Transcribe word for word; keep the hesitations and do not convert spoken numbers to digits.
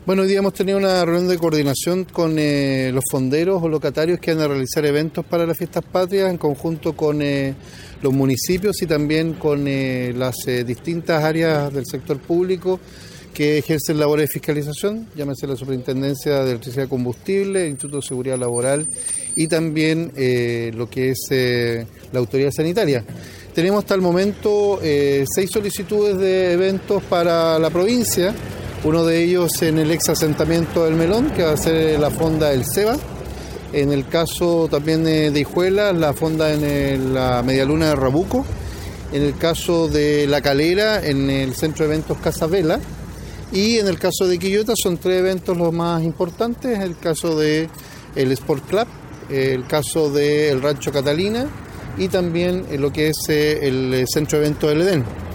Bueno, hoy día hemos tenido una reunión de coordinación con eh, los fonderos o locatarios que van a realizar eventos para las fiestas patrias en conjunto con eh, los municipios y también con eh, las eh, distintas áreas del sector público que ejercen labores de fiscalización, llámese la Superintendencia de Electricidad y Combustible, el Instituto de Seguridad Laboral y también eh, lo que es eh, la Autoridad Sanitaria. Tenemos hasta el momento eh, seis solicitudes de eventos para la provincia. Uno de ellos en el ex asentamiento del Melón, que va a ser la fonda del Ceba. En el caso también de Hijuela, la fonda en el, la Medialuna de Rabuco. En el caso de La Calera, en el centro de eventos Casabela. Y en el caso de Quillota son tres eventos los más importantes. El caso de el Sport Club, el caso del Rancho Catalina y también lo que es el centro de eventos del Edén.